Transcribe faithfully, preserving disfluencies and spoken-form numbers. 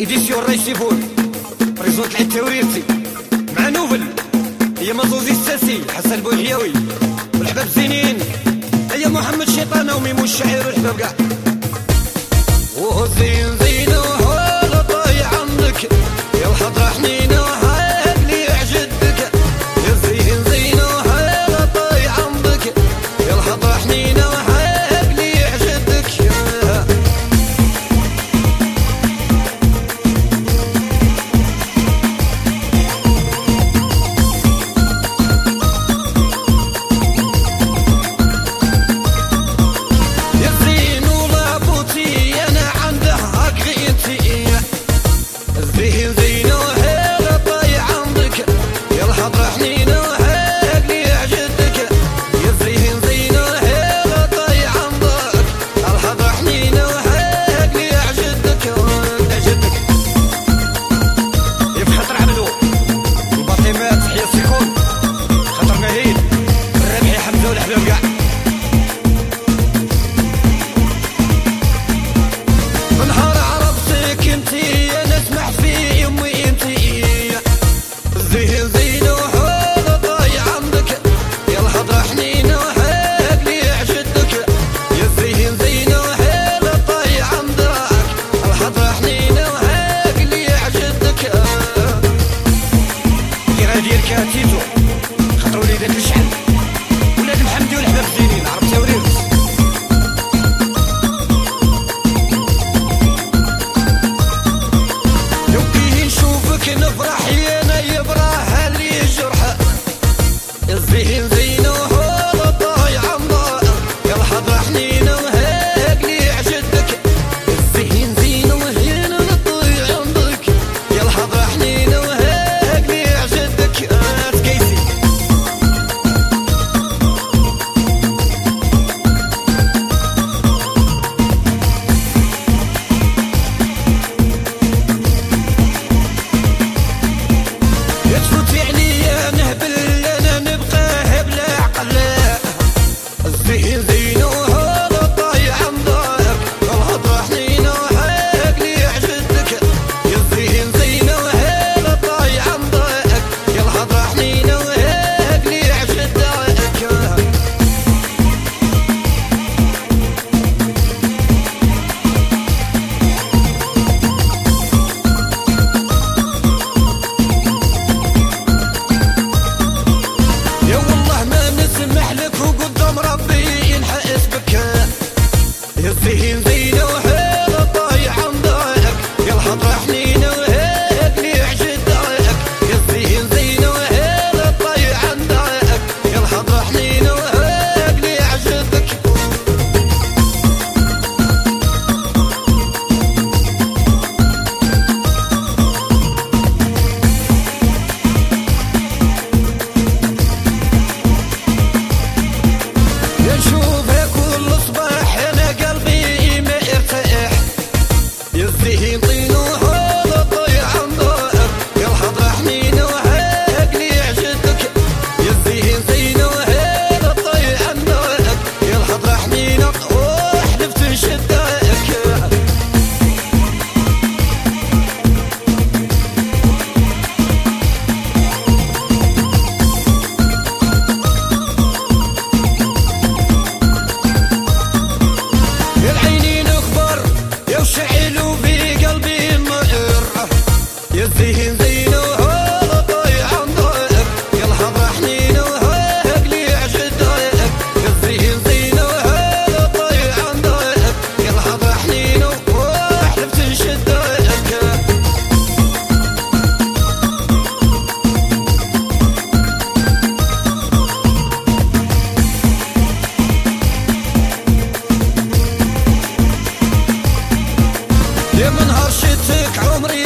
إديسيون ريسيفون بريزونت التوريرتي مع نوفل هي مزوزي الساسي حسن بوحيوي والحباب زينين هي محمد شيطانة وميمون الشاعر والحباب كاع وهو زين زين وهو طايع عندك يا الحضرة حنينة وهاك لي عجدك يا زين زين وهو طايع عندك يا الحضرة حنينة وهاك لي عجدك كاتيتو خطروا لي ذاك الشحن ولاد محمدي والحباب زينين عرفتها وريرس لو كي نشوفك نفرح يا انا يبراه اللي جرحه الزين زين وهو طايع عمار يا الحضرة حنينة وهاك لي عجدك الزين زين وهنا طايع عندك يا الحضرة حنينة وهاك لي عجدك زين زين وحيل طايع عندك يا الحضرة حنينة وهيك لي عجدك يا زين زين وحيل طايع عندك يا الحضرة حنينة وهيك لي عجدك يا نشوفك كل صباح انا قلبي ما ارتاح يا الزين طين وهذا طايع عندك يا الحضرة حنينة وهاك لي عجدك يا الزين زين وهذا طايع عندك يا الحضرة حنينة وحلفت نشدك وشعلوا في قلبي النار يا الزين زين وهذا طايع عندك يا الحضرة حنينة وهاك لي عجدك يا الزين زين وهذا طايع عندك يا الحضرة حنينة وحلفت نشدك يا من هرشتك عمري